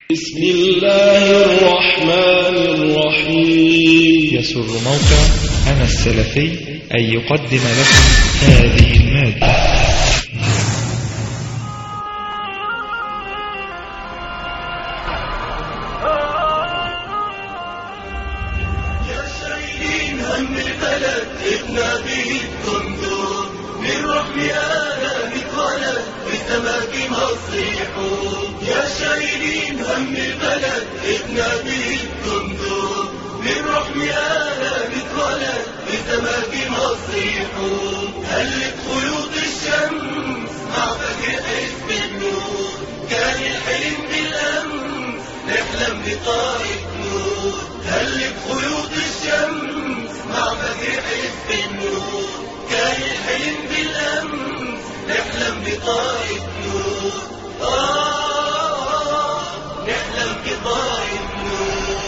بسم الله الرحمن الرحيم. يسر موقع أنا السلفي أن يقدم لكم هذه المادة. يا شايلين هم البلد ابنا به الدندور من رحم آلام اتولد بسماك مصيحون. يا شايلين هم البلد ابنا به الدندور من رحم آلام اتولد بسماك مصيحون. هلت خيوط الشمس مع فجر حزب النور، كان الحلم بالأمس نحلم بطائف نور. هلت خيوط الشمس مع فجر حزب النور، كان الحلم بالأمس نحلم بطائف نور. نحلم بطائف نور.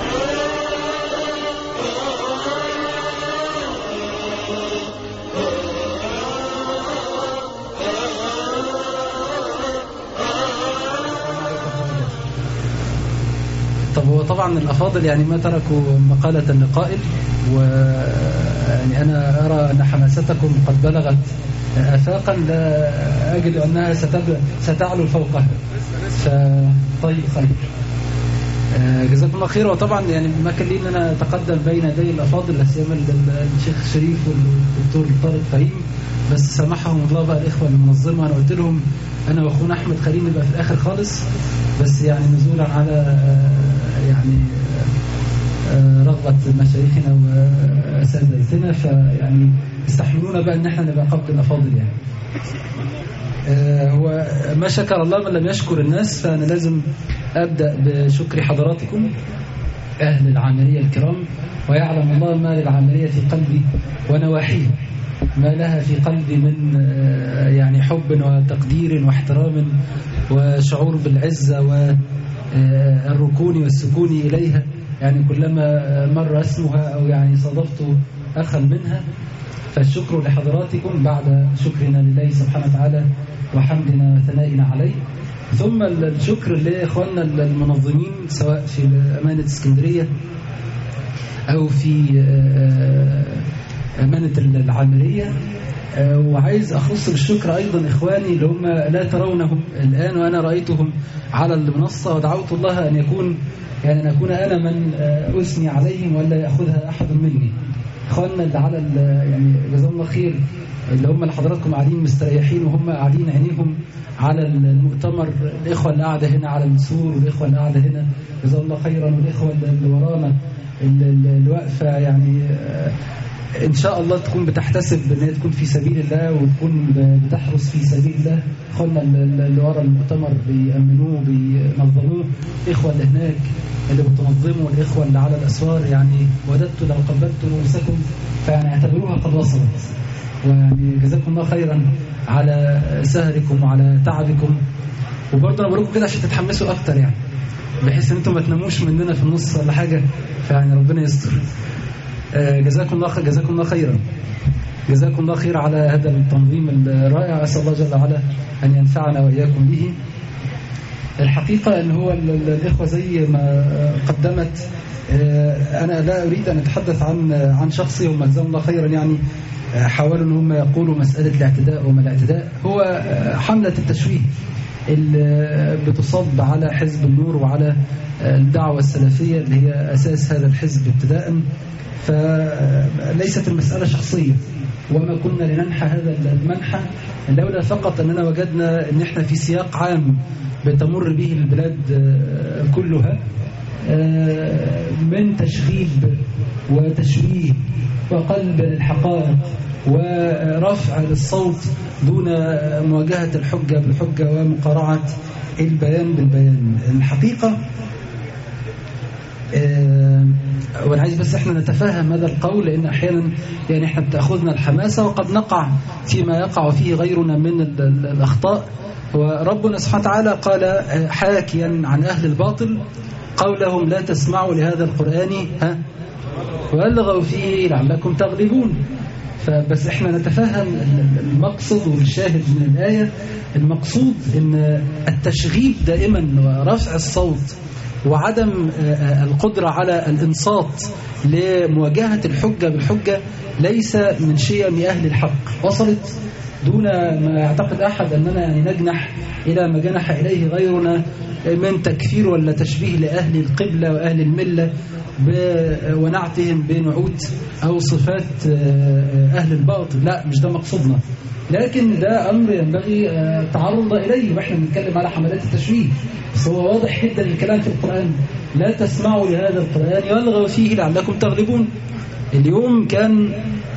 طب هو طبعا الأفاضل يعني ما تركوا مقالة لقائل، ويعني أنا أرى أن حماستكم قد بلغت آفاقا لا أجد أنها ستعلو فوقها. طيب خير، جزاكم الله خير. وطبعا يعني ما كان لي ان انا اتقدم بين يدي الافاضل، لا سيما الشيخ شريف والدكتور طارق فهيم، بس سامحهم الله بقى الاخوه المنظمه. انا قلت لهم انا واخونا احمد خليل نبقى في الاخر خالص، بس يعني نزولا على يعني رغبه مشايخنا واساتذتنا، فيعني استحملونا بقى ان احنا نبقى قبل الافاضل. يعني هو ما شكر الله من لم يشكر الناس، فأنا لازم أبدأ بشكر حضراتكم أهل العامرية الكرام. ويعلم الله ما للعامرية في قلبي ونواحيه، ما لها في قلبي من يعني حب وتقدير واحترام وشعور بالعزة والركون والسكون إليها. يعني كلما مر اسمها أو يعني صادفت أخا منها، فالشكر لحضراتكم بعد شكرنا لله سبحانه وتعالى وحمدنا وثنائنا عليه. ثم الشكر لإخواننا المنظمين سواء في أمانة اسكندرية أو في أمانة العامرية. وعايز أخص بالشكر أيضا إخواني اللي هم لا ترونهم الآن وأنا رأيتهم على المنصة، ودعوت الله أن أكون أنا من أثني عليهم ولا يأخذها أحد مني. إخواننا اللي على يعني جزاهم الله خير، اللي هم اللي حضراتكم قاعدين مستريحين وهم قاعدين عينيهم على المؤتمر، الإخوة اللي قاعدة هنا على السور والإخوة اللي قاعدة هنا جزاهم الله خيرا، والإخوة اللي ورانا اللي واقفة، يعني إن شاء الله تكون بتحتسب إن هي تكون في سبيل الله وتكون بتحرس في سبيل الله. إخواننا اللي ورا المؤتمر بيأمنوه بينظموه، الإخوة اللي هناك اللي بتنظموا، الإخوة اللي على الأسوار، يعني وددت لو قبلت رؤوسكم، فيعني اعتبروها قد وصلت. ويعني جزاكم الله خيرا على سهركم وعلى تعبكم. وبرضه أنا بقولكم كده عشان تتحمسوا أكتر، يعني بحيث أن أنتم ما تناموش مننا في النص ولا حاجة، فيعني ربنا يستر. جزاكم الله خيرا. جزاكم الله خير على هذا التنظيم الرائع، أسأل الله جل وعلا أن ينفعنا وإياكم به. الحقيقة أن هو الإخوة زي ما قدمت، أنا لا أريد أن أتحدث عن شخصي، هم جزاهم الله خيرا يعني حاولوا أن هم يقولوا مسألة الاعتداء وما الاعتداء. هو حملة التشويه اللي بتصب على حزب النور وعلى الدعوة السلفية اللي هي أساس هذا الحزب ابتداء، فليست المسألة شخصية، وما كنا لننحى هذا المنحى لولا فقط أننا وجدنا أن احنا في سياق عام بتمر به البلاد كلها من تشغيب وتشويه وقلب للحقائق ورفع للصوت دون مواجهة الحجة بالحجة ومقارعة البيان بالبيان. الحقيقة وانا عايز بس احنا نتفهم هذا القول، لان احيانا يعني احنا بتاخذنا الحماسه وقد نقع فيما يقع فيه غيرنا من الاخطاء. وربنا سبحانه وتعالى قال حاكيا عن اهل الباطل قولهم لا تسمعوا لهذا القرآن والغوا فيه لعلكم تغلبون. فبس احنا نتفهم المقصد والشاهد من الآية. المقصود ان التشغيب دائما ورفع الصوت وعدم القدرة على الإنصات لمواجهة الحجة بالحجة ليس من شيم أهل الحق. وصلت دون ما يعتقد أحد أننا يعني نجنح إلى ما جنح إليه غيرنا من تكفير ولا تشبيه لأهل القبلة وأهل الملة ونعتهم بنعوت أو صفات أهل الباطل. لا، مش ده مقصودنا، لكن ده أمر ينبغي تعرض إليه وإحنا بنتكلم على حملات التشويه. بس هو واضح جدا الكلام في القرآن: لا تسمعوا لهذا القرآن يلغوا فيه لعلكم تغلبون. اليوم كان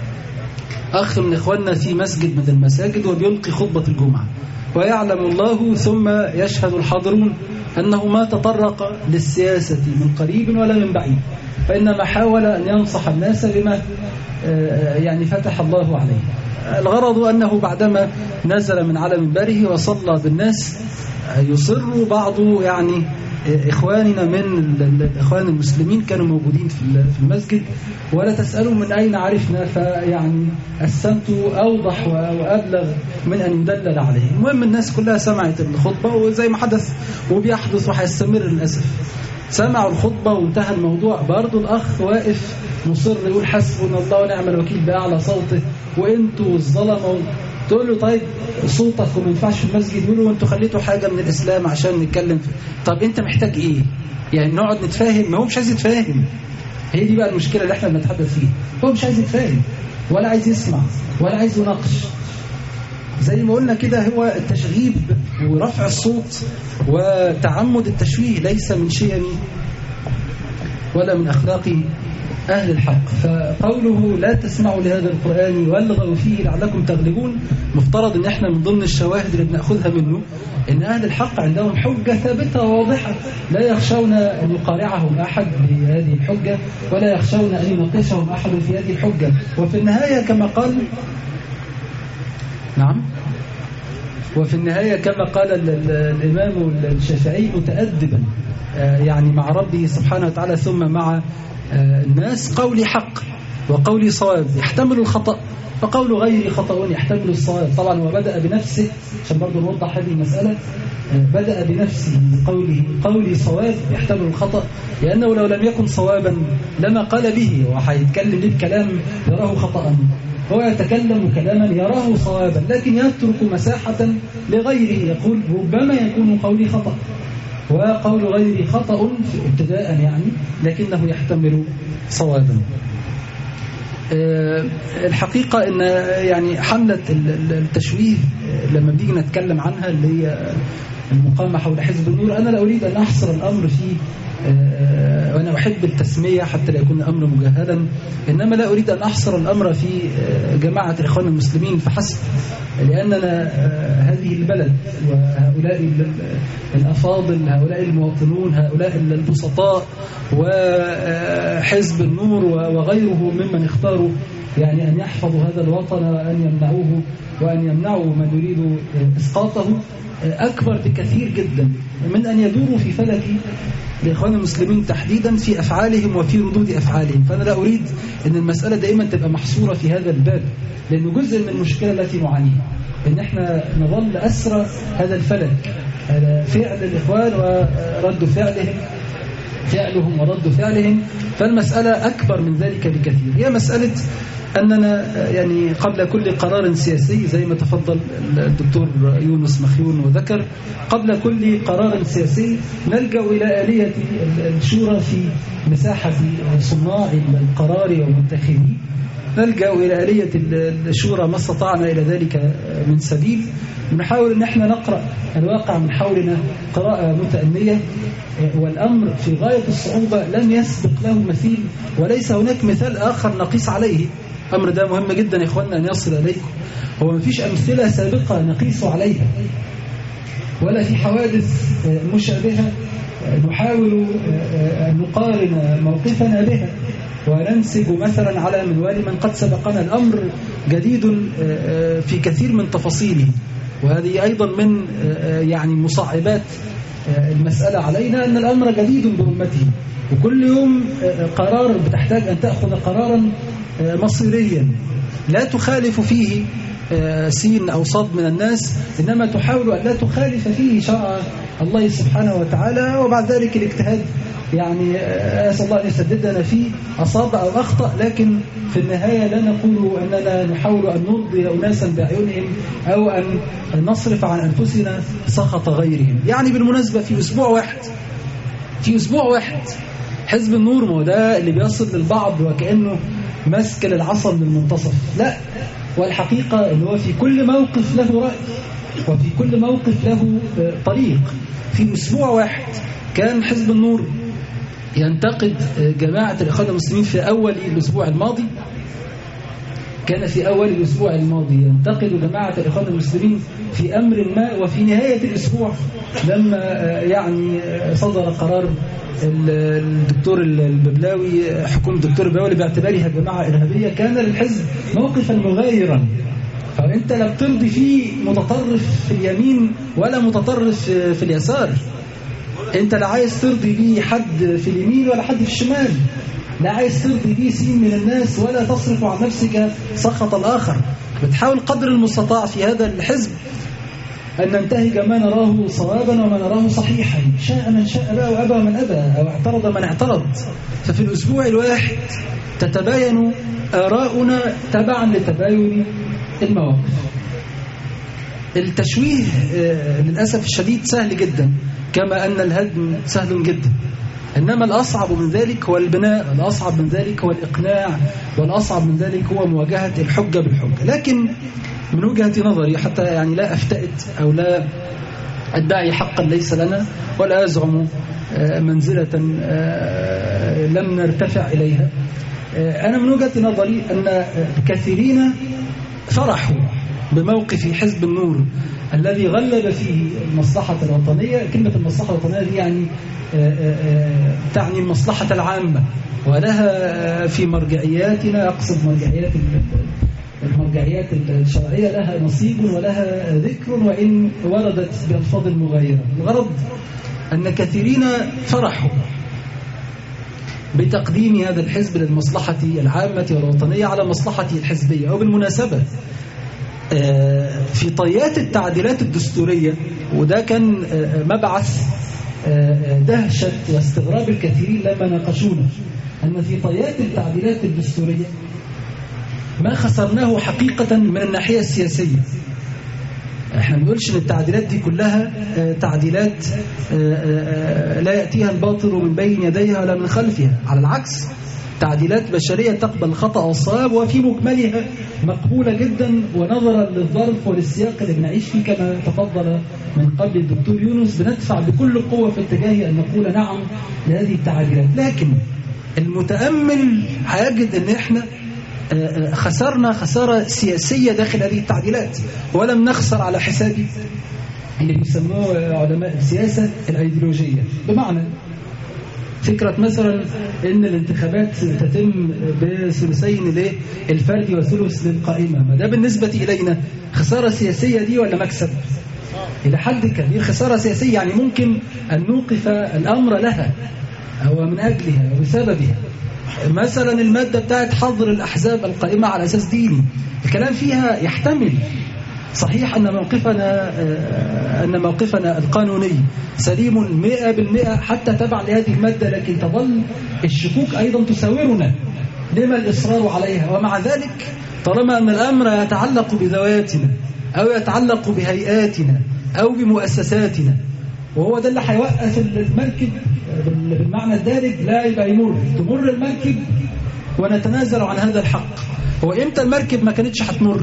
أخ من إخواننا في مسجد من المساجد وبيلقي خطبة الجمعة، ويعلم الله ثم يشهد الحاضرون أنه ما تطرق للسياسة من قريب ولا من بعيد، فإنما حاول أن ينصح الناس بما يعني فتح الله عليه. الغرض أنه بعدما نزل من على منبره وصلى بالناس يصر بعض يعني إخواننا من الإخوان المسلمين كانوا موجودين في المسجد: ولا تسألوا من أين عرفنا، فيعني السمت أوضح وأبلغ من أن يدلل عليه. المهم الناس كلها سمعت الخطبة، وزي ما حدث وبيحدث وهيستمر للأسف، سمعوا الخطبة وانتهى الموضوع. برضو الأخ واقف مصر يقول حسبنا الله ونعم الوكيل بأعلى صوته، وانتوا الظلمة. تقول له طيب صوتك وما ينفعش في المسجد. يقول له انتوا خليتوا حاجة من الإسلام عشان نتكلم فيه. طب انت محتاج ايه؟ يعني نقعد نتفاهم؟ ما هو مش عايز يتفاهم. هي دي بقى المشكلة اللي احنا بنتحدث فيها. هو مش عايز يتفاهم ولا عايز يسمع ولا عايز يناقش. زي ما قلنا كده، هو التشغيب ورفع الصوت وتعمد التشويه ليس من شيم ولا من أخلاق أهل الحق. فقوله لا تسمعوا لهذا القرآن والغوا فيه لعلكم تغلبون، مفترض ان احنا من ضمن الشواهد اللي بناخذها منه ان أهل الحق عندهم حجة ثابتة وواضحة، لا يخشون أن يقارعهم أحد بهذه الحجة ولا يخشون أن يناقشهم أحد في هذه الحجة. وفي النهاية كما قال وفي النهاية كما قال الإمام الشافعي: متأدبا يعني مع ربه سبحانه وتعالى ثم مع الناس: قولي حق وقولي صواب يحتمل الخطأ، فقول غيري خطأ يحتمل الصواب. طبعا هو بدأ بنفسه عشان برضو نوضح هذه المسألة، بدأ بنفسه بقوله قولي صواب يحتمل الخطأ، لأنه لو لم يكن صوابا لما قال به، وهيتكلم ليه بكلام يراه خطأ. هو يتكلم كلاما يراه صوابا لكن يترك مساحة لغيره، يقول ربما يكون قولي خطأ وقول غيري خطأ ابتداء يعني، لكنه يحتمل صوابا. الحقيقة ان يعني حملة التشويه لما بنيجي نتكلم عنها اللي هي المقامة حول حزب النور، أنا لا أريد أن أحصر الأمر في وأنا أحب التسمية حتى لا يكون الأمر مجهلا، إنما لا أريد أن أحصر الأمر في جماعة الإخوان المسلمين فحسب، لأننا هذه البلد وهؤلاء الأفاضل، هؤلاء المواطنون، هؤلاء البسطاء وحزب النور وغيره ممن اختاروا يعني أن يحفظوا هذا الوطن وأن يمنعوه وأن يمنعوا من يريد إسقاطه أكبر بكثير جدا من أن يدوروا في فلك الإخوان المسلمين تحديدا في أفعالهم وفي ردود أفعالهم. فأنا لا أريد أن المسألة دائما تبقى محصورة في هذا الباب، لأنه جزء من المشكلة التي نعانيها أن احنا نظل أسرى هذا الفلك، هذا فعل الإخوان ورد فعلهم ورد فعلهم. فالمسألة أكبر من ذلك بكثير، هي مسألة أننا يعني قبل كل قرار سياسي زي ما تفضل الدكتور يونس مخيون وذكر، قبل كل قرار سياسي نلجأ إلى آلية الشورى في مساحة صناع القرار ومنتخبيه، نلجأ إلى آلية الشورى ما استطعنا إلى ذلك من سبيل، ونحاول أن احنا نقرأ الواقع من حولنا قراءة متأنية، والأمر في غاية الصعوبة لم يسبق له مثيل وليس هناك مثال آخر نقيس عليه. الأمر ده مهم جدا يا إخواننا أن يصل إليكم، هو ما فيش أمثلة سابقة نقيس عليها ولا في حوادث مشابهة نحاول أن نقارن موقفنا بها وننسج مثلا على منوال من قد سبقنا. الأمر جديد في كثير من تفاصيله، وهذه أيضا من يعني مصعبات المسألة علينا أن الأمر جديد برمته، وكل يوم قرار بتحتاج أن تأخذ قرارا مصيريا لا تخالف فيه سين أو صاد من الناس، إنما تحاول أن لا تخالف فيه شرع الله سبحانه وتعالى، وبعد ذلك الاجتهاد يعني أسأل الله أن يسددنا فيه، أصاب أو أخطأ، لكن في النهاية لا نقول أننا نحاول أن نرضي أناسا بأعينهم أو أن نصرف عن أنفسنا سخط غيرهم. يعني بالمناسبة في أسبوع واحد حزب النور، ما هو ده اللي بيصل للبعض وكأنه مسك للعصا من المنتصف، لا، والحقيقة اللي هو في كل موقف له رأي وفي كل موقف له طريق. في أسبوع واحد كان حزب النور ينتقد جماعة الإخوان المسلمين في أول الأسبوع الماضي، ينتقد جماعة الإخوان المسلمين في أمر ما، وفي نهاية الأسبوع لما يعني صدر قرار الدكتور الببلاوي، حكومة الدكتور الببلاوي باعتبارها جماعة إرهابية، كان للحزب موقفا مغايرا. فأنت لا بترضي فيه متطرف في اليمين ولا متطرف في اليسار، أنت لا عايز ترضي بيه حد في اليمين ولا حد في الشمال، لا عايز ترضي بيه سين من الناس ولا تصرف عن نفسك سخط الآخر. بتحاول قدر المستطاع في هذا الحزب أن ننتهج ما نراه صوابا وما نراه صحيحا، شاء من شاء بقى وأبى من أبى، أو اعترض من اعترض. ففي الأسبوع الواحد تتباين آراؤنا تبعا لتباين المواقف. التشويه للأسف الشديد سهل جدا، كما أن الهدم سهل جدا، إنما الأصعب من ذلك هو البناء، الأصعب من ذلك هو الإقناع، والأصعب من ذلك هو مواجهة الحجة بالحجة. لكن من وجهة نظري، حتى يعني لا أفتئت أو لا أدعي حقا ليس لنا، ولا أزعم منزلة لم نرتفع إليها، أنا من وجهة نظري أن كثيرين فرحوا بموقف حزب النور الذي غلب فيه المصلحة الوطنية. كلمة المصلحة الوطنية دي يعني تعني المصلحة العامة، ولها في مرجعياتنا، أقصد المرجعيات الشرعية، لها نصيب ولها ذكر وإن وردت بألفاظ مغايرة. الغرض أن كثيرين فرحوا بتقديم هذا الحزب للمصلحة العامة والوطنية على مصلحته الحزبية. وبالمناسبة في طيات التعديلات الدستورية، وده كان مبعث دهشة واستغراب الكثيرين لما ناقشونا، أن في طيات التعديلات الدستورية ما خسرناه حقيقة من الناحية السياسية. احنا ما بنقولش ان التعديلات دي كلها تعديلات لا يأتيها الباطل من بين يديها ولا من خلفها، على العكس تعديلات بشرية تقبل الخطأ والصواب، وفي مجملها مقبولة جدا، ونظرا للظرف وللسياق اللي بنعيش فيه كما تفضل من قبل الدكتور يونس، بندفع بكل قوة في اتجاه أن نقول نعم لهذه التعديلات. لكن المتأمل هيجد أن احنا خسرنا خسارة سياسية داخل هذه التعديلات، ولم نخسر على حساب اللي بيسموه علماء السياسة الأيديولوجية. بمعنى فكرة مثلا ان الانتخابات تتم بثلثين للفردي وثلث للقائمة، ما ده بالنسبة إلينا خسارة سياسية دي ولا مكسب؟ إلى حد كبير خسارة سياسية، يعني ممكن أن نوقف الأمر لها أو من أجلها وبسببها. مثلا المادة بتاعت حظر الأحزاب القائمة على أساس ديني، الكلام فيها يحتمل صحيح أن موقفنا القانوني سليم 100% حتى تبع لهذه المادة، لكن تظل الشكوك أيضا تساورنا، لما الإصرار عليها؟ ومع ذلك طالما أن الأمر يتعلق بذواتنا أو يتعلق بهيئاتنا أو بمؤسساتنا، وهو ده اللي هيوقف المركب بالمعنى الدارج، لا يبقى تمر المركب ونتنازل عن هذا الحق. هو إمتى المركب ما كانتش هتمر؟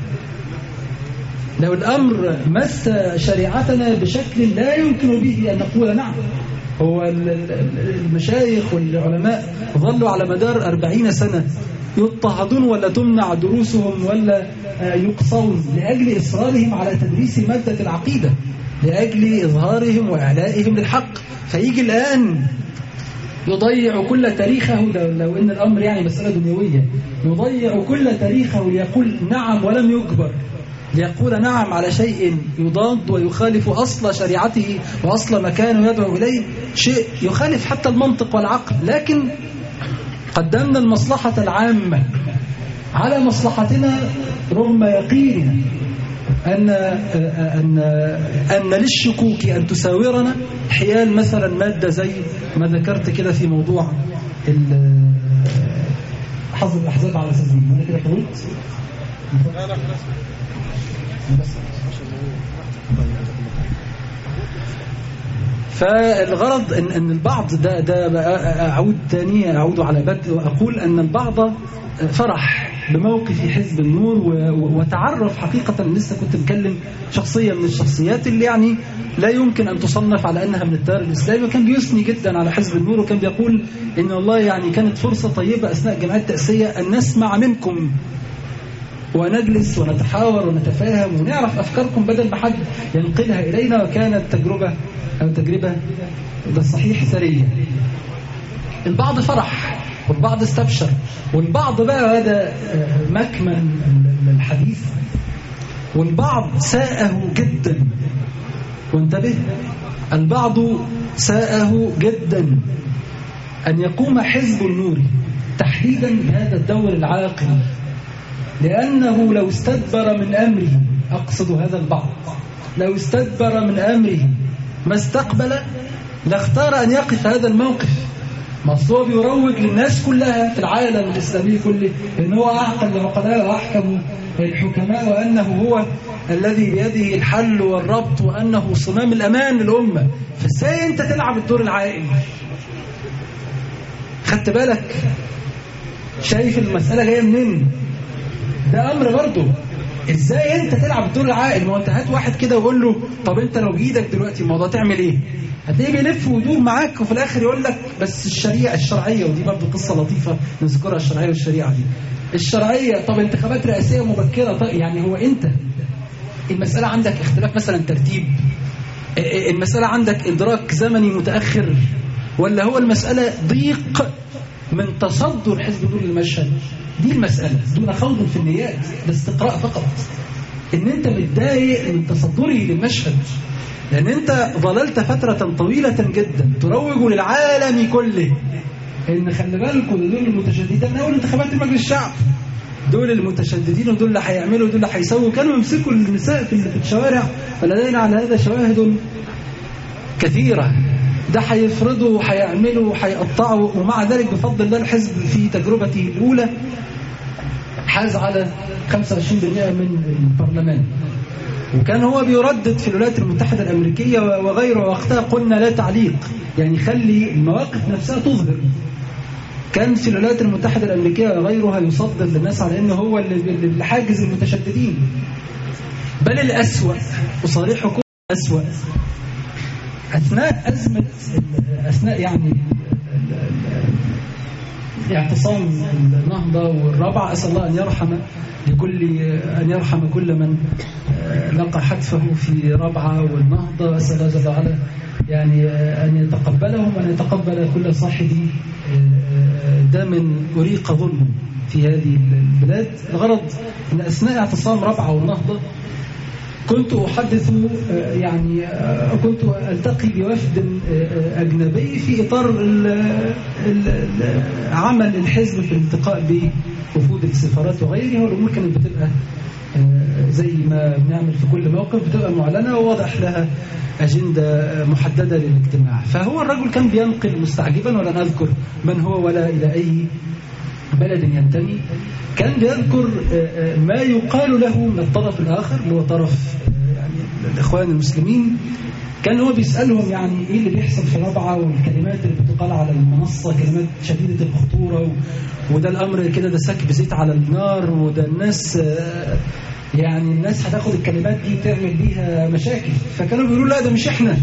لو الأمر مس شريعتنا بشكل لا يمكن به أن نقول نعم. هو المشايخ والعلماء ظلوا على مدار 40 سنة يضطهدون ولا تمنع دروسهم ولا يقصون لأجل إصرارهم على تدريس مادة العقيدة، لأجل إظهارهم وإعلائهم للحق. فيجي الآن يضيع كل تاريخه، لو إن الأمر يعني مسألة دنيوية، يضيع كل تاريخه ليقول نعم ولم يجبر، ليقول نعم على شيء يضاد ويخالف أصل شريعته وأصل مكانه يدعو إليه، شيء يخالف حتى المنطق والعقل. لكن قدمنا المصلحة العامة على مصلحتنا رغم يقيننا أن للشكوك أن تساورنا حيال مثلا مادة زي ما ذكرت كده في موضوع حظر الأحزاب على سبيل أنا كده قلت فالغرض أن البعض ده أعود على بدء وأقول أن البعض فرح بموقف حزب النور وتعرف حقيقة. لسه كنت مكلم شخصية من الشخصيات اللي يعني لا يمكن أن تصنف على أنها من التيار الإسلامي، وكان بيثني جدا على حزب النور، وكان بيقول إن والله يعني كانت فرصة طيبة أثناء الجمعية التأسيسية أن نسمع منكم ونجلس ونتحاور ونتفاهم ونعرف أفكاركم بدل ما حد ينقلها إلينا. وكانت تجربة بالصحيح ثرية. البعض فرح والبعض استبشر، والبعض بقى هذا مكمن الحديث، والبعض ساءه جدا. وانتبه، البعض ساءه جدا أن يقوم حزب النور تحديدا بهذا الدور العاقل، لأنه لو استدبر من أمره، أقصد هذا البعض، لو استدبر من أمره ما استقبل لاختار أن يقف هذا الموقف. مصطوع بيروج للناس كلها في العالم الإسلامي كله إن هو أعقل العقلاء وأحكم الحكماء، وأنه هو الذي بيده الحل والربط، وأنه صمام الأمان للأمة. فإزاي أنت تلعب الدور العائل؟ خدت بالك؟ شايف المسألة جاية منين؟ ده أمر برضه. إزاي أنت تلعب الدور العائل؟ ما أنت هات واحد كده وقول له طب أنت لو بإيدك دلوقتي الموضوع تعمل إيه؟ هتلاقيه بيلف ويدور معاك، وفي الآخر يقول لك بس الشريعة الشرعية، ودي برضه قصة لطيفة نذكرها، الشرعية والشريعة دي. الشرعية طب انتخابات رئاسية مبكرة، طيب يعني هو أنت المسألة عندك اختلاف مثلا ترتيب، المسألة عندك إدراك زمني متأخر، ولا هو المسألة ضيق من تصدر حزب النور للمشهد؟ دي المسألة دون خوض في النيات، ده استقراء فقط. إن أنت متضايق من تصدره للمشهد، لأن أنت ظللت فترة طويلة جدا تروج للعالم كله إن خلي بالكم دول المتشددين من أول انتخابات مجلس الشعب، دول المتشددين ودول اللي هيعملوا ودول اللي هيسووا، كانوا يمسكوا النساء في الشوارع، ولدينا على هذا شواهد كثيرة. ده هيفرضوا وهيعملوا وهيقطعوا، ومع ذلك بفضل الله الحزب في تجربته الأولى حاز على 25% من البرلمان، وكان هو بيردد في الولايات المتحدة الأمريكية وغيره. وقتها قلنا لا تعليق، يعني خلي المواقف نفسها تظهر. كان في الولايات المتحدة الأمريكية وغيرها يصدر للناس على أنه هو اللي حاجز المتشددين، بل الأسوأ، أصارحكم أسوأ. أثناء يعني اعتصام النهضة والرابعة، أسأل الله أن يرحم كل من لقى حتفه في رابعة والنهضة. أسأل الله جل وعلا يعني أن يتقبلهم وأن يتقبل كل صاحب دم أريق ظلم في هذه البلاد. الغرض أن أثناء اعتصام رابعة والنهضة كنت أحدث، يعني كنت ألتقي بوفد أجنبي في إطار عمل الحزب في الالتقاء بوفود السفارات وغيرها، والأمور كانت بتبقى زي ما بنعمل في كل موقف، بتبقى معلنة وواضح لها أجندة محددة للاجتماع. فهو الرجل كان بينقل مستعجبا، ولا نذكر من هو ولا إلى أي بلد ينتمي، كان بيذكر ما يقال له من الطرف الآخر اللي هو طرف يعني الإخوان المسلمين. كان هو بيسألهم يعني إيه اللي بيحصل في رابعة، والكلمات اللي بتقال على المنصة كلمات شديدة الخطورة، وده الأمر كده ده سكب زيت على النار، وده الناس يعني الناس هتاخد الكلمات دي وتعمل بيها مشاكل. فكانوا بيقولوا لا ده مش إحنا،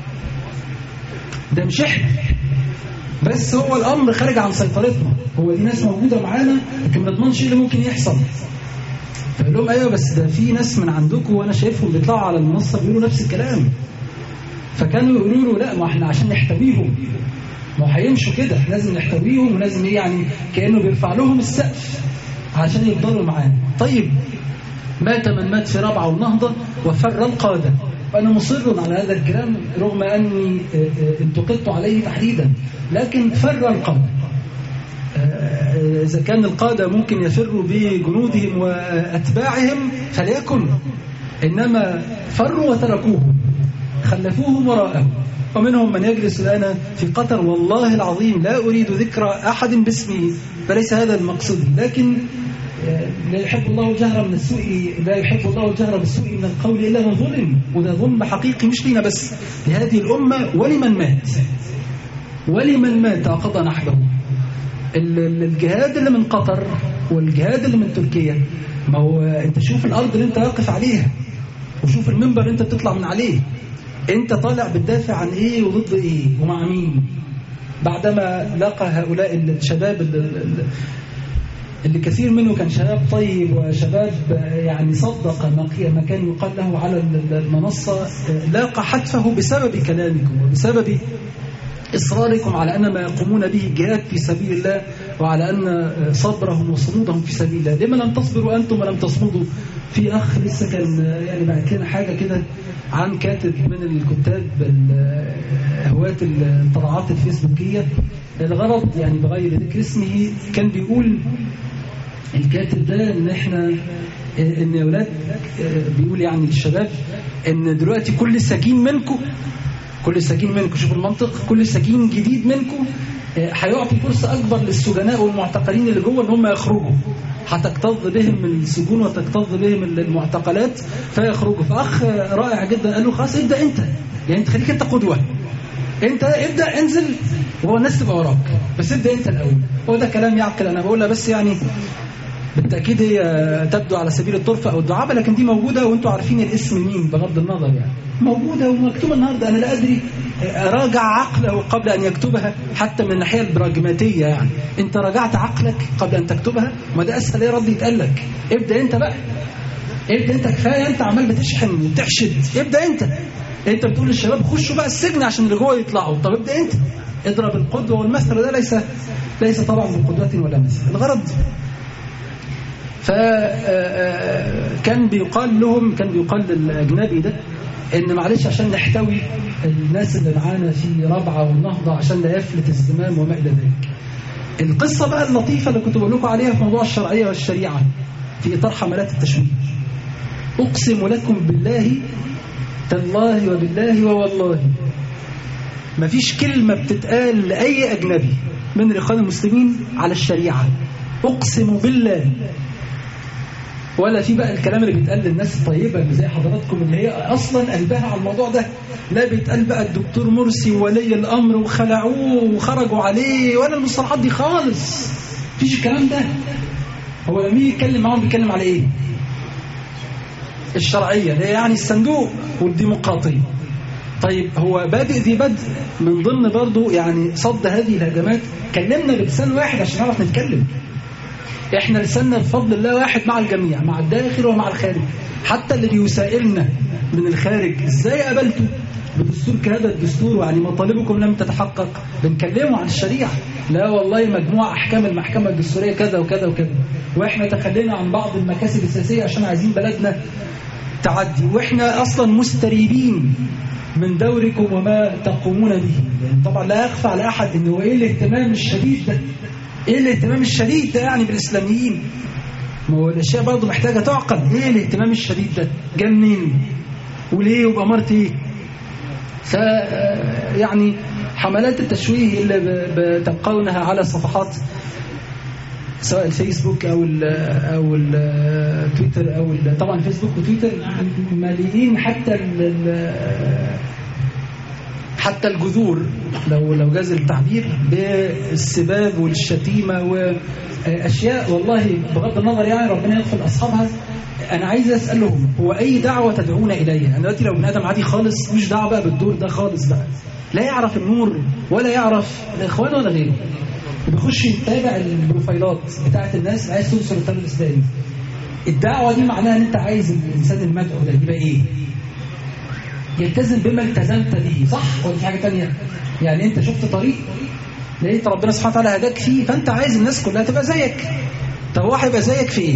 بس هو الأمر خارج عن سيطرتنا، هو دي ناس موجودة معانا لكن ما نضمنش اللي ممكن يحصل. فقال لهم أيوة بس ده في ناس من عندكم وأنا شايفهم بيطلعوا على المنصة بيقولوا نفس الكلام. فكانوا يقولوا له لا، ما احنا عشان نحتويهم، ما هيمشوا كده، لازم نحتويهم ولازم يعني كأنه بيرفع لهم السقف عشان يفضلوا معانا. طيب مات من مات في رابعة والنهضة وفر القادة، وأنا مصر على هذا الكلام رغم أني انتقدت عليه تحديدا، لكن فر القادة. إذا كان القادة ممكن يفروا بجنودهم وأتباعهم فليكن، إنما فروا وتركوهم، خلفوهم وراءهم. ومنهم من يجلس الآن في قطر، والله العظيم لا أريد ذكر أحد باسمه فليس هذا المقصود، لكن لا يحب الله الجهر من السوء، لا يحب الله الجهر بالسوء من القول إلا من ظلم. وده ظلم حقيقي مش لنا بس، لهذه الأمة ولمن مات وقضى نحبه. الجهاد اللي من قطر والجهاد اللي من تركيا، ما هو انت شوف الأرض اللي انت واقف عليها وشوف المنبر اللي انت بتطلع من عليه، انت طالع بتدافع عن ايه وضد ايه ومع مين؟ بعدما لقى هؤلاء الشباب اللي كثير منه كان شباب طيب وشباب يعني صدق ما كان يقال له على المنصة، لاقى حتفه بسبب كلامكم وبسبب إصراركم على أن ما يقومون به جهاد في سبيل الله، وعلى أن صبرهم وصمودهم في سبيل الله. لما لم تصبروا أنتم ولم تصمدوا؟ في أخ لسه كان يعني بعت لنا حاجة كده عن كاتب من الكتاب هواة الطلعات الفيسبوكية، الغرض يعني بغير ذكر اسمه، كان بيقول الكاتب ده إن يا أولاد، بيقول يعني للشباب إن دلوقتي كل سجين منكم، شوفوا المنطق، كل سجين جديد منكم هيعطي فرصة أكبر للسجناء والمعتقلين اللي جوه إن هم يخرجوا، هتكتظ بهم السجون وتكتظ بهم المعتقلات فيخرجوا. فأخ رائع جدا قال له خلاص ابدأ أنت، يعني أنت خليك أنت قدوة، أنت ابدأ انزل وهو الناس تبقى وراك، بس ابدأ أنت الأول. هو ده كلام يعقل، أنا بقولها بس يعني بالتأكيد هي تبدو على سبيل الطرفة أو الدعابة، لكن دي موجودة وانتوا عارفين الاسم مين بغض النظر، يعني موجودة ومكتوبة النهاردة. أنا لا أدري، راجع عقله قبل أن يكتبها، حتى من الناحية البراجماتية، يعني أنت راجعت عقلك قبل أن تكتبها؟ ما ده أسهل إيه رد يتقال لك، ابدأ أنت بقى، ابدأ أنت، كفاية أنت عمال بتشحن وتحشد، ابدأ أنت بتقول للشباب خشوا بقى السجن عشان اللي جوه يطلعوا، طب ابدأ أنت، اضرب القدوة والمثل، ده ليس طبعا بقدوة ولا مثل. الغرض فكان بيقال لهم، كان بيقال للأجنبي ده إن معلش عشان نحتوي الناس اللي معانا في رابعة والنهضة عشان لا يفلت الزمام وما إلى ذلك. القصة بقى اللطيفة اللي كنت بقول لكم عليها في موضوع الشرعية والشريعة في إطار حملات التشويه، أقسم لكم بالله تالله وبالله ووالله ما فيش كلمة بتتقال لأي أجنبي من الإخوان المسلمين على الشريعة، أقسم بالله، ولا في بقى الكلام اللي بيتقال للناس الطيبة اللي زي حضراتكم اللي هي أصلا قلبها على الموضوع ده، لا بيتقال بقى الدكتور مرسي ولي الأمر وخلعوه وخرجوا عليه، ولا المصطلحات دي خالص، فيش الكلام ده. هو لما يتكلم معهم بيتكلم على إيه؟ الشرعية اللي هي يعني الصندوق والديمقراطية. طيب هو بادئ ذي بدء من ضمن برضو يعني صد هذه الهجمات، كلمنا بلسان واحد عشان نعرف نتكلم. احنا لساننا بفضل الله واحد مع الجميع، مع الداخل ومع الخارج، حتى اللي بيسائلنا من الخارج ازاي قبلتوا بدستور كهذا الدستور ويعني مطالبكم لم تتحقق، بنكلموا عن الشريعة، لا والله مجموعة أحكام المحكمة الدستورية كذا وكذا وكذا، واحنا تخلينا عن بعض المكاسب السياسية عشان عايزين بلدنا تعدي، واحنا أصلا مستريبين من دوركم وما تقومون به. يعني طبعا لا يخفى على أحد إنه إيه الاهتمام الشديد ده، إيه الاهتمام الشديد ده يعني بالإسلاميين، ما هو الأشياء برضه محتاجة تعقل. إيه الاهتمام الشديد ده، جاء منين وليه وبأمرت إيه؟ يعني حملات التشويه اللي بتلقونها على صفحات سواء الفيسبوك أو التويتر أو طبعا الفيسبوك وتويتر مليئين حتى الجذور لو جاز التعبير بالسباب والشتيمة وأشياء والله بغض النظر يعني ربنا يغفر أصحابها. أنا عايز أسألهم هو أي دعوة تدعون إليها؟ أنا دلوقتي لو ابن آدم عادي خالص مش دعوة بقى بالدور ده خالص بقى، لا يعرف النور ولا يعرف الإخوان ولا غيره، بيخش يتابع البروفايلات بتاعت الناس عايز تنصر التيار الإسلامي. الدعوة دي معناها أن أنت عايز الإنسان المدعو ده يبقى إيه؟ يلتزم بما التزمت به، صح ولا في حاجة تانية؟ يعني أنت شفت طريق لقيت ربنا سبحانه وتعالى هداك فيه، فأنت عايز الناس كلها تبقى زيك. طب هو هيبقى زيك في إيه؟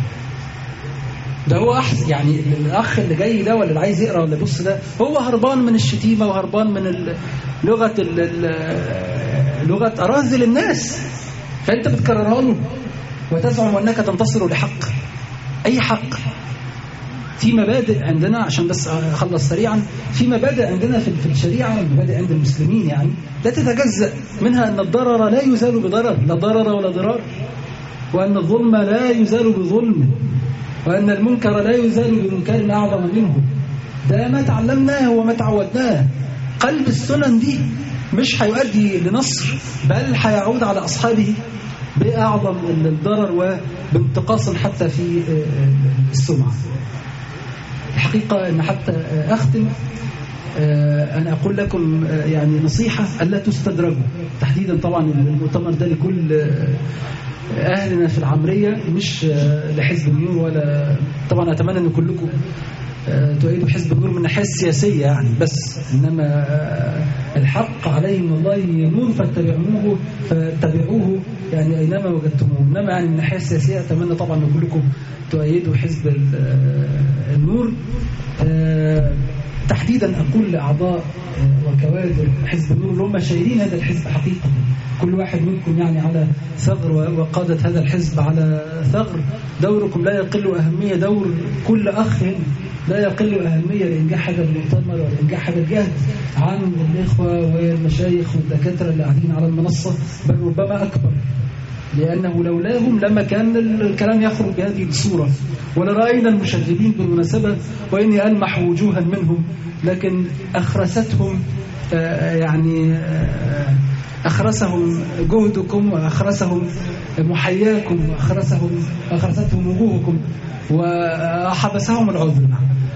ده هو أحسن يعني الأخ اللي جاي ده ولا اللي عايز يقرأ ولا يبص ده هو هربان من الشتيمة وهربان من لغة أراذل الناس، فأنت بتكررها له وتزعم أنك تنتصر لحق. أي حق؟ في مبادئ عندنا، عشان بس أخلص سريعا، في مبادئ عندنا في الشريعة، مبادئ عند المسلمين يعني لا تتجزأ منها أن الضرر لا يزال بضرر، لا ضرر ولا ضرار، وأن الظلم لا يزال بظلم، وأن المنكر لا يزال بمنكر أعظم منه. ده ما تعلمناه وما تعودناه. قلب السنن دي مش هيؤدي لنصر، بل هيعود على أصحابه بأعظم الضرر وبانتقاص حتى في السمعة. الحقيقة أن حتى أختم أنا أقول لكم يعني نصيحة ألا تستدرجوا، تحديدا طبعا المؤتمر ده لكل أهلنا في العمرية، مش لحزب النور، ولا طبعا أتمنى أن كلكم تؤيدوا حزب النور من الناحية السياسية يعني، بس إنما الحق عليه من الله نور فاتبعوه يعني أينما وجدتموه. إنما يعني من الناحية السياسية أتمنى طبعا أن كلكم تؤيدوا حزب النور. تحديدا أقول لأعضاء وكوادر حزب النور اللي هم شايلين هذا الحزب حقيقة، كل واحد منكم يعني على ثغر، وقادة هذا الحزب على ثغر، دوركم لا يقل أهمية، دور كل أخ لا يقل أهمية لإنجاح هذا المؤتمر ولإنجاح هذا الجهد عن الإخوة والمشايخ والدكاترة اللي قاعدين على المنصة، بل ربما أكبر، لأنه لولاهم لما كان الكلام يخرج بهذه الصورة. ولرأينا المشغبين بالمناسبة، وإني ألمح وجوها منهم، لكن أخرستهم يعني أخرسهم جهدكم، وأخرسهم محياكم، وأخرستهم وجوهكم، وحبسهم العذر.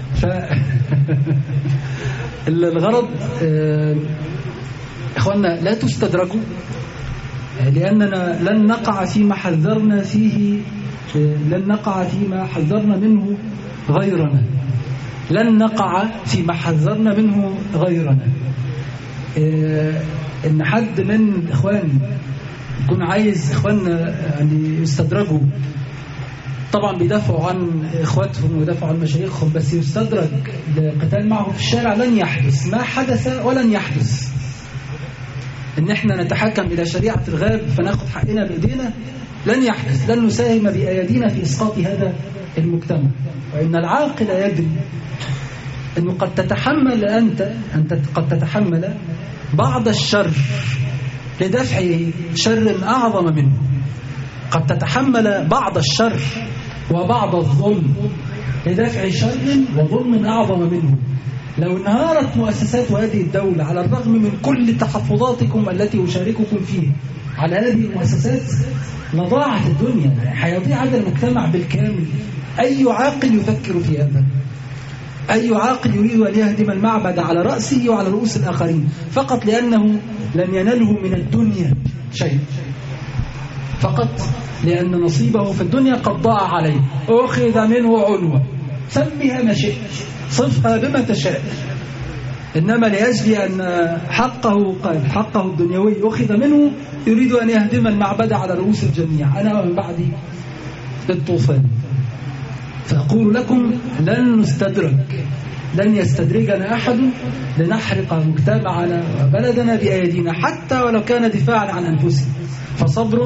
فالغرض إخواننا لا تستدرجوا، لأننا لن نقع فيما حذرنا فيه، لن نقع فيما حذرنا منه غيرنا، لن نقع فيما حذرنا منه غيرنا. إن حد من إخواني يكون عايز إخواننا يعني يستدرجوا، طبعا بيدافعوا عن إخواتهم ويدافعوا عن مشايخهم، بس يستدرج لقتال معهم في الشارع لن يحدث، ما حدث ولن يحدث. إن إحنا نتحكم إلى شريعة الغاب فناخد حقنا بإيدينا لن يحدث، لن نساهم بأيدينا في إسقاط هذا المجتمع. وإن العاقل يدري أنه قد تتحمل أنت قد تتحمل بعض الشر لدفع شر أعظم منه، قد تتحمل بعض الشر وبعض الظلم لدفع شر وظلم أعظم منه. لو انهارت مؤسسات هذه الدولة على الرغم من كل تحفظاتكم التي أشارككم فيها على هذه المؤسسات لضاعت الدنيا، حيضيع هذا المجتمع بالكامل. أي عاقل يفكر في هذا؟ أي عاقل يريد أن يهدم المعبد على رأسه وعلى رؤوس الآخرين فقط لأنه لم ينله من الدنيا شيء، فقط لأن نصيبه في الدنيا قد ضاع عليه، أخذ منه عنوة، سميها ما شئت، صفها بما تشاء، إنما لأجل أن حقه الدنيوي أخذ منه يريد أن يهدم المعبد على رؤوس الجميع. أنا ومن بعدي الطوفان. فأقول لكم لن نستدرج، لن يستدرجنا أحد لنحرق مجتمعنا وبلدنا بأيدينا، حتى ولو كان دفاعا عن أنفسنا. فصبر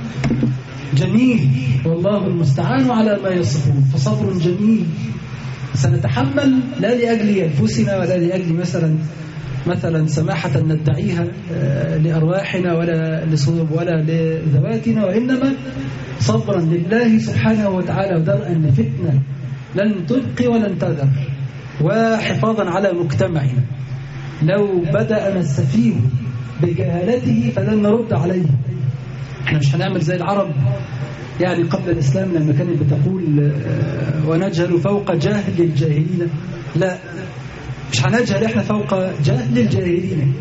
جميل والله المستعان على ما يصفون، فصبر جميل سنتحمل لا لأجل أنفسنا ولا لأجل مثلا سماحة ندعيها لأرواحنا ولا لذواتنا، وإنما صبرا لله سبحانه وتعالى، ودرءا لفتنة لن تبقي ولن تذر، وحفاظا على مجتمعنا. لو بدأنا السفيه بجهالته فلن نرد عليه. احنا مش هنعمل زي العرب يعني قبل الإسلام لما كانت بتقول ونجهل فوق جهل الجاهلين. لا، مش هنجهل احنا فوق جهل الجاهلين،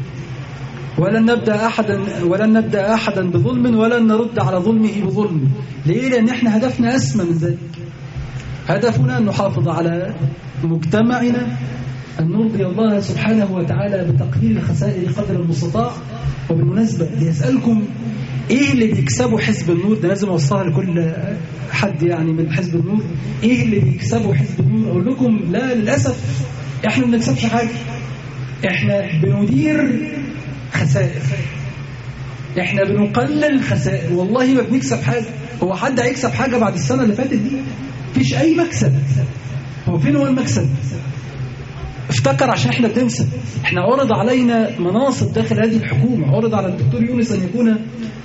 ولن نبدأ أحدا بظلم ولن نرد على ظلمه بظلم. ليه؟ لأن احنا هدفنا أسمى من ذلك، هدفنا أن نحافظ على مجتمعنا، أن نرضي الله سبحانه وتعالى بتقليل الخسائر قدر المستطاع. وبالمناسبة ليسألكم إيه اللي بيكسبوا حزب النور؟ ده لازم أوصلها لكل حد يعني من حزب النور. إيه اللي بيكسبوا حزب النور؟ أقول لكم لا، للأسف إحنا ما بنكسبش حاجة، إحنا بندير خسائر. احنا بنقلل الخسائر، والله ما بنكسب حاجة. هو حد هيكسب حاجة بعد السنة اللي فاتت دي؟ مفيش أي مكسب. هو فين هو المكسب؟ افتكر عشان احنا بننسى. احنا عرض علينا مناصب داخل هذه الحكومة، عرض على الدكتور يونس أن يكون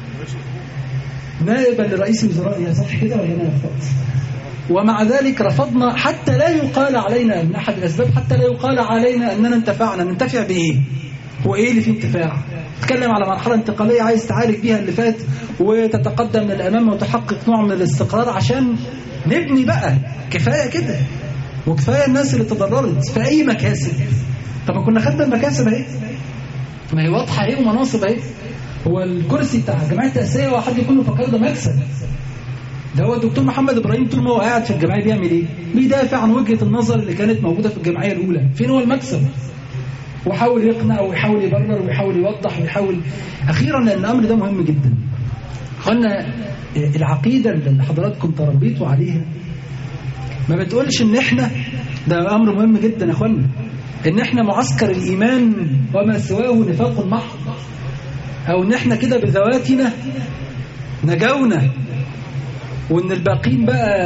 نائبا لرئيس الوزراء، يا صح كده ولا أنا أخطأت؟ ومع ذلك رفضنا حتى لا يقال علينا، من أحد الأسباب حتى لا يقال علينا أننا انتفعنا. ننتفع بإيه؟ هو إيه اللي فيه انتفاع؟ تتكلم على مرحلة انتقالية عايز تعالج بيها اللي فات وتتقدم للأمام وتحقق نوع من الاستقرار عشان نبني بقى. كفاية كده، وكفاية الناس اللي تضررت في أي مكاسب. طب ما كنا خدنا المكاسب اهي، ما هي واضحة اهي، ومناصب اهي. هو الكرسي بتاع جمعية التأسيسية وحد يكون فكر ده مكسب؟ ده هو الدكتور محمد إبراهيم طول ما هو قاعد في الجمعية بيعمل ايه؟ بيدافع عن وجهة النظر اللي كانت موجودة في الجمعية الأولى. فين هو المكسب؟ ويحاول يقنع ويحاول يبرر ويحاول يوضح ويحاول. أخيرا لأن الأمر ده مهم جدا. قلنا العقيدة اللي حضراتكم تربيتوا عليها ما بتقولش ان احنا، ده امر مهم جدا يا اخوانا، ان احنا معسكر الايمان وما سواه نفاق محض، او ان احنا كده بذواتنا نجونا وان الباقين بقى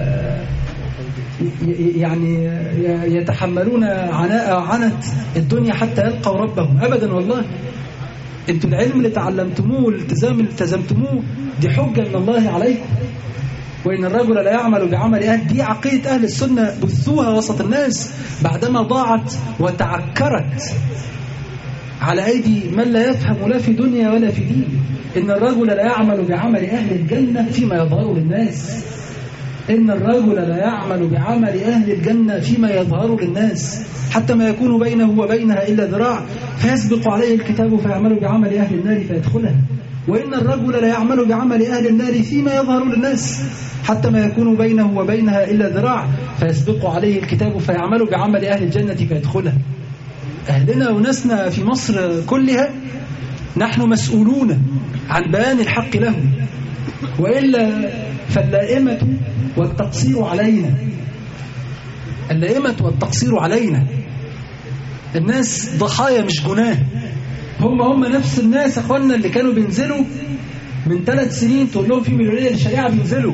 يعني يتحملون عنت الدنيا حتى يلقوا ربهم. ابدا والله. انتوا العلم اللي تعلمتموه والالتزام اللي التزمتموه دي حجة من الله عليكم. وإن الرجل لا يعمل بعمل أهل، دي عقيدة أهل السنة بثوها وسط الناس بعدما ضاعت وتعكرت على أيدي من لا يفهم لا في دنيا ولا في دين. إن الرجل لا يعمل بعمل أهل الجنة فيما يظهر للناس. إن الرجل لا يعمل بعمل أهل الجنة فيما يظهر للناس حتى ما يكون بينه وبينها إلا ذراع فيسبق عليه الكتاب فيعمل بعمل أهل النار فيدخلها. وإن الرجل لا يعمل بعمل أهل النار فيما يظهر للناس حتى ما يكون بينه وبينها إلا ذراع فيسبق عليه الكتاب فيعمل بعمل أهل الجنة فيدخلها. أهلنا وناسنا في مصر كلها نحن مسؤولون عن بيان الحق لهم، وإلا فاللائمة والتقصير علينا. اللائمة والتقصير علينا. الناس ضحايا مش جناه. هم نفس الناس أخوانا اللي كانوا بينزلوا من 3 سنين تقول لهم في مليونية للشريعة بينزلوا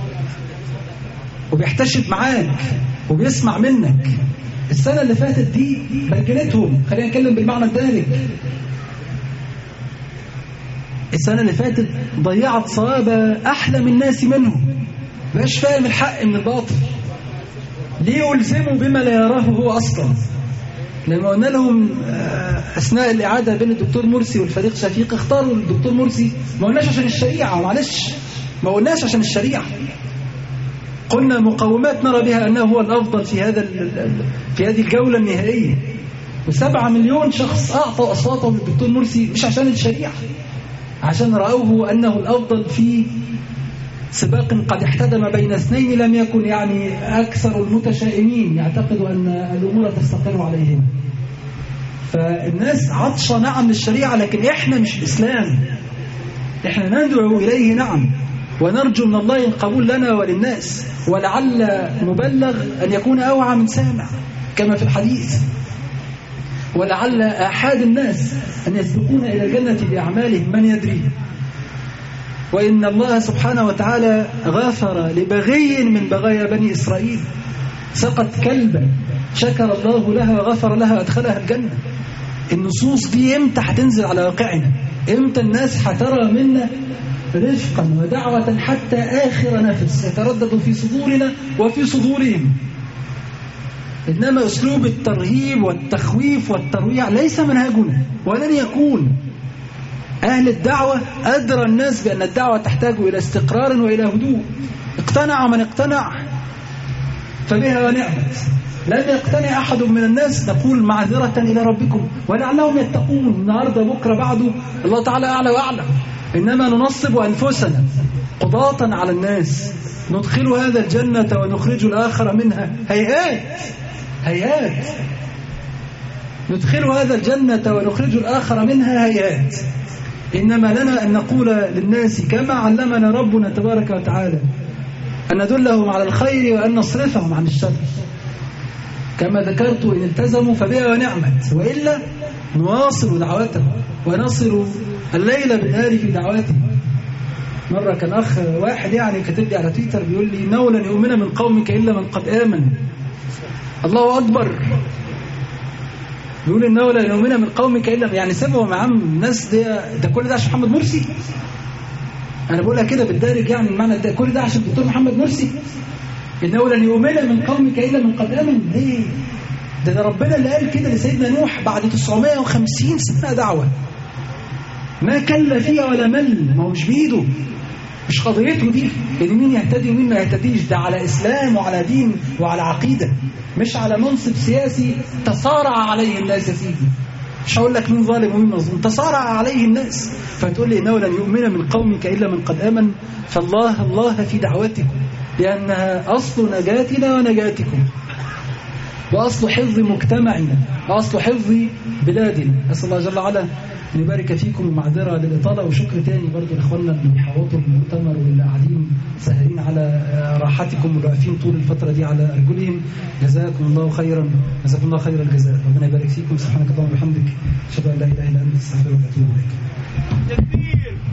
وبيحتشد معاك وبيسمع منك. السنة اللي فاتت دي بجنتهم. خلينا نتكلم بالمعنى الدارج. السنة اللي فاتت ضيعت صواب أحلم الناس منهم، مبقاش فاهم الحق من الباطل. ليه يلزموا بما لا يراه هو أصلا؟ لما قلنا لهم أثناء الإعادة بين الدكتور مرسي والفريق شفيق اختاروا الدكتور مرسي، ما قلناش عشان الشريعة، معلش ما قلناش عشان الشريعة، قلنا مقومات نرى بها أنه هو الأفضل في هذه الجولة النهائية. و7 مليون شخص أعطوا أصواتهم للدكتور مرسي مش عشان الشريعة، عشان رأوه أنه الأفضل في سباق قد احتدم بين اثنين لم يكن يعني أكثر المتشائمين يعتقدوا أن الأمور تستقر عليهم. فالناس عطشة نعم للشريعة، لكن إحنا مش الإسلام. إحنا ندعو إليه نعم، ونرجو من الله القبول لنا وللناس، ولعل مبلغ أن يكون أوعى من سامع كما في الحديث، ولعل أحد الناس أن يسبقون إلى الجنة بأعمالهم من يدري. وإن الله سبحانه وتعالى غفر لبغي من بغايا بني إسرائيل، سقط كلبا شكر الله لها وغفر لها وأدخلها الجنة. النصوص دي امتى هتنزل على واقعنا؟ امتى الناس هترى منا رفقا ودعوة حتى آخر نفس يتردد في صدورنا وفي صدورهم؟ إنما أسلوب الترهيب والتخويف والترويع ليس منهجنا ولن يكون. أهل الدعوة أدرى الناس بأن الدعوة تحتاج إلى استقرار وإلى هدوء. اقتنع من اقتنع فبها ونعمت. لم يقتنع أحد من الناس نقول معذرة إلى ربكم ولعلهم يتقون. النهاردة بكرة بعده الله تعالى أعلى وأعلم. إنما ننصب أنفسنا قضاة على الناس، ندخل هذا الجنة ونخرج الآخر منها. هيهات ندخل هذا الجنة ونخرج الآخر منها هيهات. إنما لنا أن نقول للناس كما علمنا ربنا تبارك وتعالى، أن ندلهم على الخير وأن نصرفهم عن الشر. كما ذكرت إن التزموا فبها ونعمت، وإلا نواصل دعوتهم ونصل الليلة بالنهار في دعواتي. مرة كان أخ واحد يعني كاتب لي على تويتر بيقول لي إنه لن يؤمن من قومك إلا من قد آمن. الله أكبر. بيقول إنه لن يؤمن من قومك إلا، يعني سبوا مع الناس ده كل ده عشان محمد مرسي. أنا بقولها كده بالدارج، يعني المعنى ده كل ده عشان الدكتور محمد مرسي. إنه لن يؤمن من قومك إلا من قد آمن. ليه؟ ده ربنا اللي قال كده لسيدنا نوح بعد 950 سنة دعوة، ما كل فيها ولا مل. ما هو مش بإيده، مش قضيته دي إن مين يهتدي ومين ما يهتديش. ده على إسلام وعلى دين وعلى عقيدة، مش على منصب سياسي تصارع عليه الناس يا سيدي. مش هقول لك مين ظالم ومين مظلوم، تصارع عليه الناس. فتقول لي إنه لن يؤمن من قومك إلا من قد آمن. فالله الله في دعوتكم، لأنها أصل نجاتنا ونجاتكم، وأصل حفظ مجتمعنا، وأصل حفظ بلادنا. أسأل الله جل وعلا أن يبارك فيكم، ومعذرة للإطالة. وشكر تاني برضو لإخواننا اللي بيحوطوا المؤتمر واللي قاعدين سهرين على راحتكم والواقفين طول الفترة دي على أرجلهم. جزاكم الله خيرا، جزاكم الله خير الجزاء. ربنا يبارك فيكم. سبحانك اللهم وبحمدك، أشهد أن لا إله إلا أنت، أستغفرك وأتوب إليك.